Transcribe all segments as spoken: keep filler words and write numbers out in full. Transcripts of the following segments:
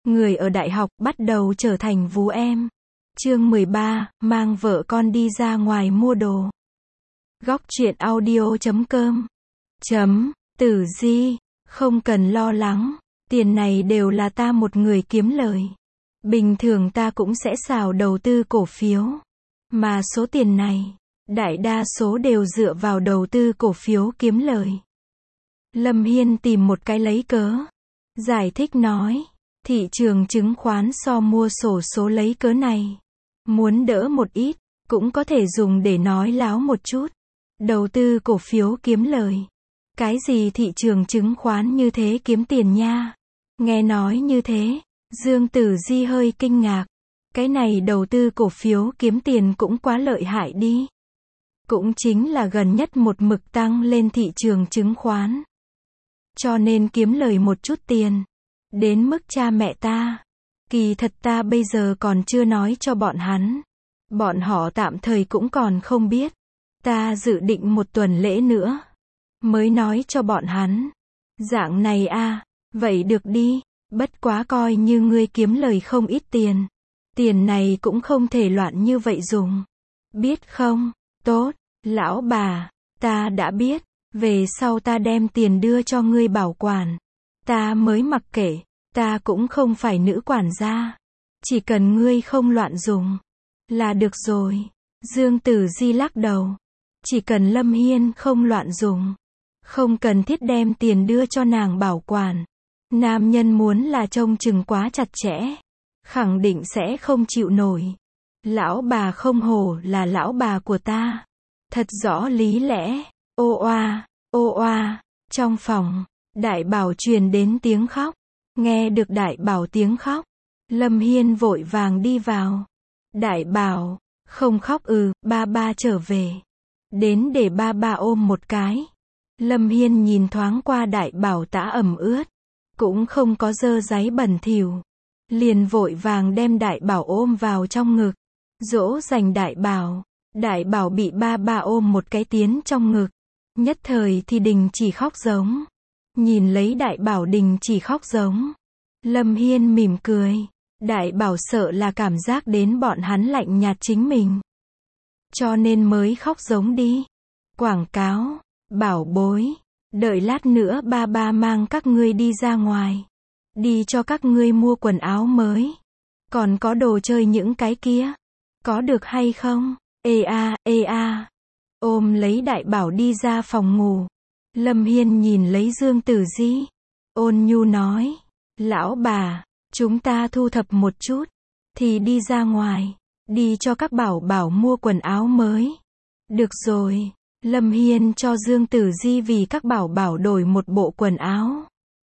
Người ở đại học bắt đầu trở thành vú em. Chương mười ba, mang vợ con đi ra ngoài mua đồ. Góc truyện audio chấm com. Chấm, Tử Di, không cần lo lắng, tiền này đều là ta một người kiếm lời. Bình thường ta cũng sẽ xào đầu tư cổ phiếu. Mà số tiền này, đại đa số đều dựa vào đầu tư cổ phiếu kiếm lời. Lâm Hiên tìm một cái lấy cớ. Giải thích nói, thị trường chứng khoán so mua xổ số lấy cớ này. Muốn đỡ một ít, cũng có thể dùng để nói láo một chút. Đầu tư cổ phiếu kiếm lời. Cái gì thị trường chứng khoán như thế kiếm tiền nha? Nghe nói như thế, Dương Tử Di hơi kinh ngạc. Cái này đầu tư cổ phiếu kiếm tiền cũng quá lợi hại đi. Cũng chính là gần nhất một mực tăng lên thị trường chứng khoán. Cho nên kiếm lời một chút tiền. Đến mức cha mẹ ta. Kỳ thật ta bây giờ còn chưa nói cho bọn hắn. Bọn họ tạm thời cũng còn không biết. Ta dự định một tuần lễ nữa. Mới nói cho bọn hắn. Dạng này a, vậy được đi. Bất quá coi như ngươi kiếm lời không ít tiền. Tiền này cũng không thể loạn như vậy dùng. Biết không? Tốt, lão bà, ta đã biết. Về sau ta đem tiền đưa cho ngươi bảo quản. Ta mới mặc kệ. Ta cũng không phải nữ quản gia. Chỉ cần ngươi không loạn dùng. Là được rồi. Dương Tử Di lắc đầu. Chỉ cần Lâm Hiên không loạn dùng. Không cần thiết đem tiền đưa cho nàng bảo quản. Nam nhân muốn là trông chừng quá chặt chẽ. Khẳng định sẽ không chịu nổi. Lão bà không hổ là lão bà của ta. Thật rõ lý lẽ. Ô oa, ô oa. Trong phòng, Đại Bảo truyền đến tiếng khóc. Nghe được Đại Bảo tiếng khóc, Lâm Hiên vội vàng đi vào. Đại Bảo, không khóc ừ, ba ba trở về. Đến để ba ba ôm một cái. Lâm Hiên nhìn thoáng qua Đại Bảo tã ẩm ướt. Cũng không có dơ giấy bẩn thỉu. Liền vội vàng đem Đại Bảo ôm vào trong ngực. Dỗ dành Đại Bảo. Đại Bảo bị ba ba ôm một cái tiến trong ngực. Nhất thời thì đình chỉ khóc giống. Nhìn lấy Đại Bảo đình chỉ khóc giống. Lâm Hiên mỉm cười. Đại Bảo sợ là cảm giác đến bọn hắn lạnh nhạt chính mình. Cho nên mới khóc giống đi. Quảng cáo. Bảo bối. Đợi lát nữa ba ba mang các ngươi đi ra ngoài. Đi cho các ngươi mua quần áo mới. Còn có đồ chơi những cái kia. Có được hay không? Ê a, ê a. Ôm lấy Đại Bảo đi ra phòng ngủ. Lâm Hiên nhìn lấy Dương Tử Di. Ôn nhu nói. Lão bà, chúng ta thu thập một chút. Thì đi ra ngoài. Đi cho các bảo bảo mua quần áo mới. Được rồi. Lâm Hiên cho Dương Tử Di vì các bảo bảo đổi một bộ quần áo.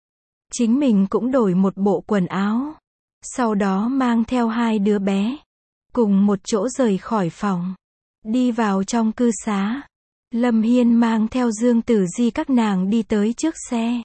Chính mình cũng đổi một bộ quần áo. Sau đó mang theo hai đứa bé. Cùng một chỗ rời khỏi phòng. Đi vào trong cư xá. Lâm Hiên mang theo Dương Tử Di các nàng đi tới trước xe.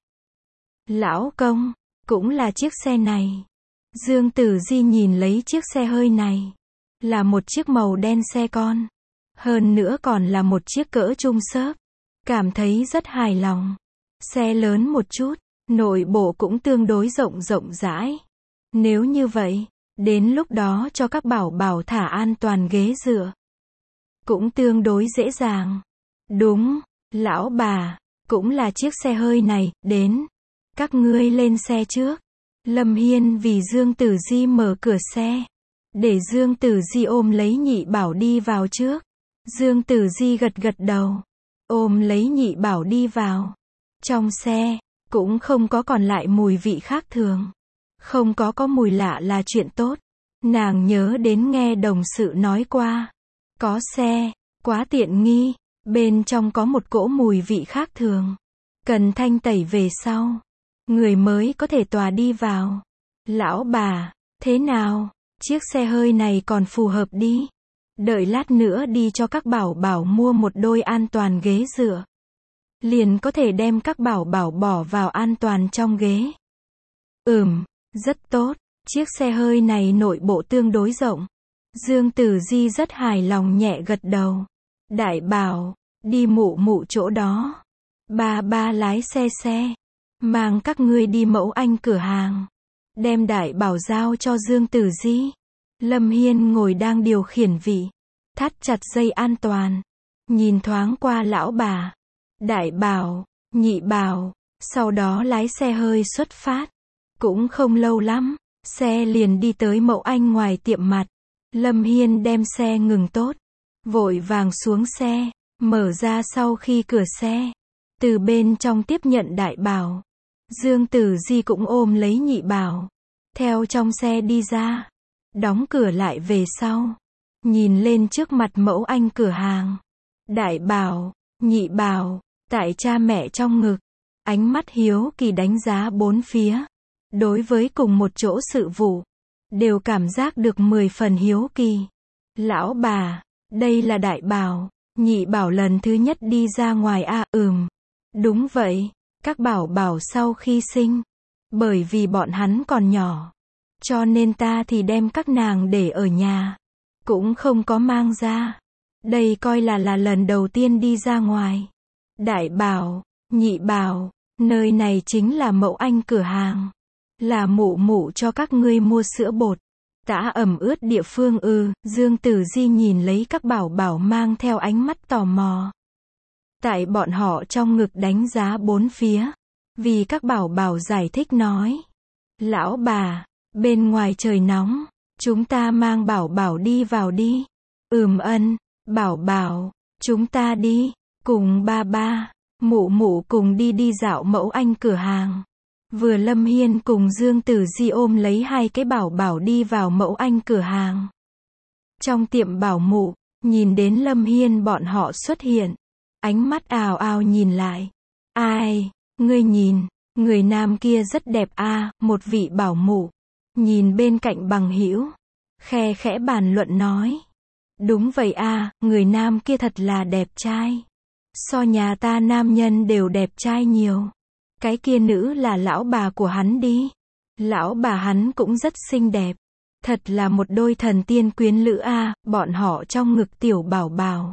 Lão công, cũng là chiếc xe này. Dương Tử Di nhìn lấy chiếc xe hơi này. Là một chiếc màu đen xe con. Hơn nữa còn là một chiếc cỡ trung xốp. Cảm thấy rất hài lòng. Xe lớn một chút. Nội bộ cũng tương đối rộng rộng rãi. Nếu như vậy, đến lúc đó cho các bảo bảo thả an toàn ghế dựa. Cũng tương đối dễ dàng. Đúng, lão bà, cũng là chiếc xe hơi này, đến. Các ngươi lên xe trước. Lâm Hiên vì Dương Tử Di mở cửa xe. Để Dương Tử Di ôm lấy Nhị Bảo đi vào trước. Dương Tử Di gật gật đầu. Ôm lấy Nhị Bảo đi vào. Trong xe, cũng không có còn lại mùi vị khác thường. Không có có mùi lạ là chuyện tốt. Nàng nhớ đến nghe đồng sự nói qua. Có xe, quá tiện nghi. Bên trong có một cỗ mùi vị khác thường. Cần thanh tẩy về sau. Người mới có thể tòa đi vào. Lão bà, thế nào? Chiếc xe hơi này còn phù hợp đi. Đợi lát nữa đi cho các bảo bảo mua một đôi an toàn ghế dựa. Liền có thể đem các bảo bảo bỏ vào an toàn trong ghế. Ừm, rất tốt. Chiếc xe hơi này nội bộ tương đối rộng. Dương Tử Di rất hài lòng nhẹ gật đầu. Đại Bảo, đi mụ mụ chỗ đó. Ba ba lái xe xe. Mang các ngươi đi Mẫu Anh cửa hàng. đem đại bảo giao cho Dương Tử Di. Lâm Hiên ngồi đang điều khiển vị, thắt chặt dây an toàn, nhìn thoáng qua lão bà, đại bảo, nhị bảo, sau đó lái xe hơi xuất phát. Cũng không lâu lắm, xe liền đi tới Mậu Anh ngoài tiệm mặt. Lâm Hiên đem xe ngừng tốt, vội vàng xuống xe, mở ra sau khi cửa xe, từ bên trong tiếp nhận đại bảo. Dương Tử Di cũng ôm lấy nhị bảo, theo trong xe đi ra, đóng cửa lại về sau, nhìn lên trước mặt Mẫu Anh cửa hàng. Đại bảo, nhị bảo, tại cha mẹ trong ngực, ánh mắt hiếu kỳ đánh giá bốn phía. Đối với cùng một chỗ sự vụ, đều cảm giác được mười phần hiếu kỳ. Lão bà, đây là đại bảo, nhị bảo lần thứ nhất đi ra ngoài à, ừm. Đúng vậy, các bảo bảo sau khi sinh, bởi vì bọn hắn còn nhỏ, cho nên ta thì đem các nàng để ở nhà, cũng không có mang ra. Đây coi là là lần đầu tiên đi ra ngoài. Đại bảo, nhị bảo, nơi này chính là Mậu Anh cửa hàng, là mụ mụ cho các ngươi mua sữa bột, tã ẩm ướt địa phương ư. Dương Tử Di nhìn lấy các bảo bảo mang theo ánh mắt tò mò. Tại bọn họ trong ngực đánh giá bốn phía, vì các bảo bảo giải thích nói. Lão bà, bên ngoài trời nóng, chúng ta mang bảo bảo đi vào đi. Ừm ân, bảo bảo, chúng ta đi, cùng ba ba, mụ mụ cùng đi đi dạo Mẫu Anh cửa hàng. Vừa Lâm Hiên cùng Dương Tử Di ôm lấy hai cái bảo bảo đi vào Mẫu Anh cửa hàng. Trong tiệm bảo mụ, nhìn đến Lâm Hiên bọn họ xuất hiện, ánh mắt ào ào nhìn lại. Ai, ngươi nhìn, người nam kia rất đẹp a. À, một vị bảo mụ, nhìn bên cạnh bằng hữu, khe khẽ bàn luận nói. Đúng vậy a, à, người nam kia thật là đẹp trai. So nhà ta nam nhân đều đẹp trai nhiều. Cái kia nữ là lão bà của hắn đi. Lão bà hắn cũng rất xinh đẹp. Thật là một đôi thần tiên quyến lữ a. À, bọn họ trong ngực tiểu bảo bảo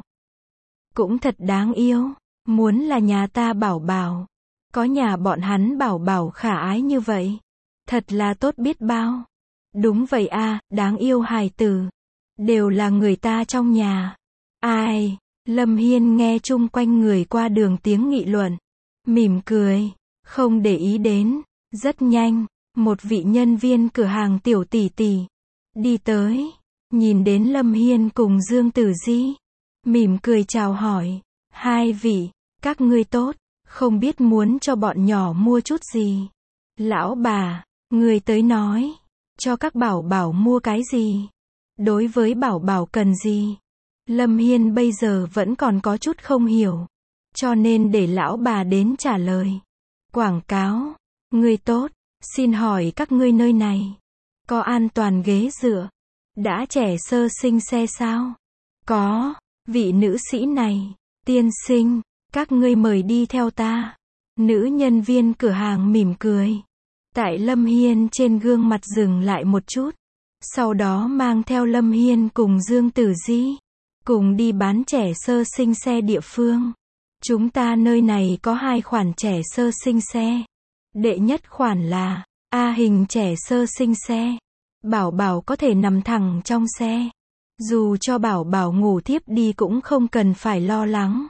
cũng thật đáng yêu. Muốn là nhà ta bảo bảo, có nhà bọn hắn bảo bảo khả ái như vậy, thật là tốt biết bao. Đúng vậy a, à, đáng yêu hài tử, đều là người ta trong nhà. Ai? Lâm Hiên nghe chung quanh người qua đường tiếng nghị luận, mỉm cười, không để ý đến. Rất nhanh, một vị nhân viên cửa hàng tiểu tỷ tỷ đi tới, nhìn đến Lâm Hiên cùng Dương Tử Di, mỉm cười chào hỏi. Hai vị, các ngươi tốt, không biết muốn cho bọn nhỏ mua chút gì. Lão bà, người tới nói, cho các bảo bảo mua cái gì? Đối với bảo bảo cần gì? Lâm Hiên bây giờ vẫn còn có chút không hiểu, cho nên để lão bà đến trả lời. Quảng cáo, người tốt, xin hỏi các ngươi nơi này có an toàn ghế dựa, đã trẻ sơ sinh xe sao? Có, vị nữ sĩ này, tiên sinh, các ngươi mời đi theo ta. Nữ nhân viên cửa hàng mỉm cười. Tại Lâm Hiên trên gương mặt dừng lại một chút, sau đó mang theo Lâm Hiên cùng Dương Tử Di cùng đi bán trẻ sơ sinh xe địa phương. Chúng ta nơi này có hai khoản trẻ sơ sinh xe. Đệ nhất khoản là A hình trẻ sơ sinh xe. Bảo bảo có thể nằm thẳng trong xe. Dù cho bảo bảo ngủ thiếp đi cũng không cần phải lo lắng.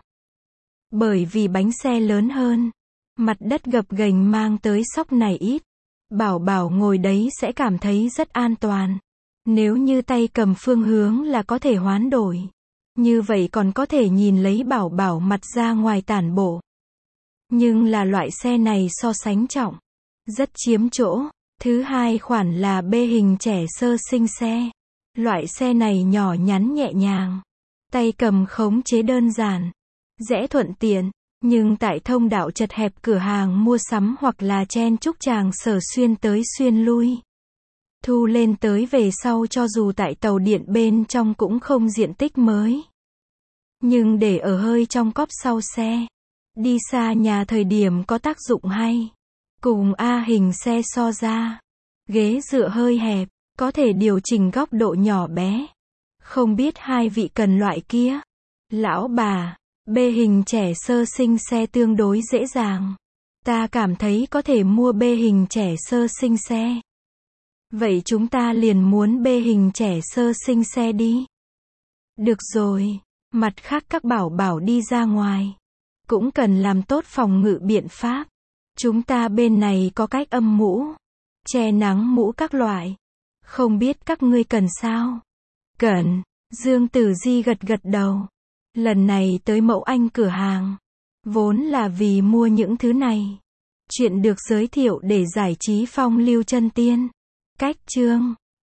Bởi vì bánh xe lớn hơn, mặt đất gập ghềnh mang tới sóc này ít. Bảo bảo ngồi đấy sẽ cảm thấy rất an toàn. Nếu như tay cầm phương hướng là có thể hoán đổi. Như vậy còn có thể nhìn lấy bảo bảo mặt ra ngoài tản bộ. Nhưng là loại xe này so sánh trọng, rất chiếm chỗ. Thứ hai khoản là B hình trẻ sơ sinh xe. Loại xe này nhỏ nhắn nhẹ nhàng, tay cầm khống chế đơn giản, dễ thuận tiện, nhưng tại thông đạo chật hẹp cửa hàng mua sắm hoặc là chen chúc chàng sở xuyên tới xuyên lui. Thu lên tới về sau cho dù tại tàu điện bên trong cũng không diện tích mới. Nhưng để ở hơi trong cốp sau xe, đi xa nhà thời điểm có tác dụng hay. Cùng A hình xe so ra, ghế dựa hơi hẹp, có thể điều chỉnh góc độ nhỏ bé. Không biết hai vị cần loại kia? Lão bà, B hình trẻ sơ sinh xe tương đối dễ dàng. Ta cảm thấy có thể mua B hình trẻ sơ sinh xe. Vậy chúng ta liền muốn bê hình trẻ sơ sinh xe đi. Được rồi. Mặt khác các bảo bảo đi ra ngoài. Cũng cần làm tốt phòng ngự biện pháp. Chúng ta bên này có cách âm mũ, che nắng mũ các loại. Không biết các ngươi cần sao? Cần. Dương Tử Di gật gật đầu. Lần này tới Mẫu Anh cửa hàng, vốn là vì mua những thứ này. Chuyện được giới thiệu để giải trí phong lưu chân tiên. Cách chương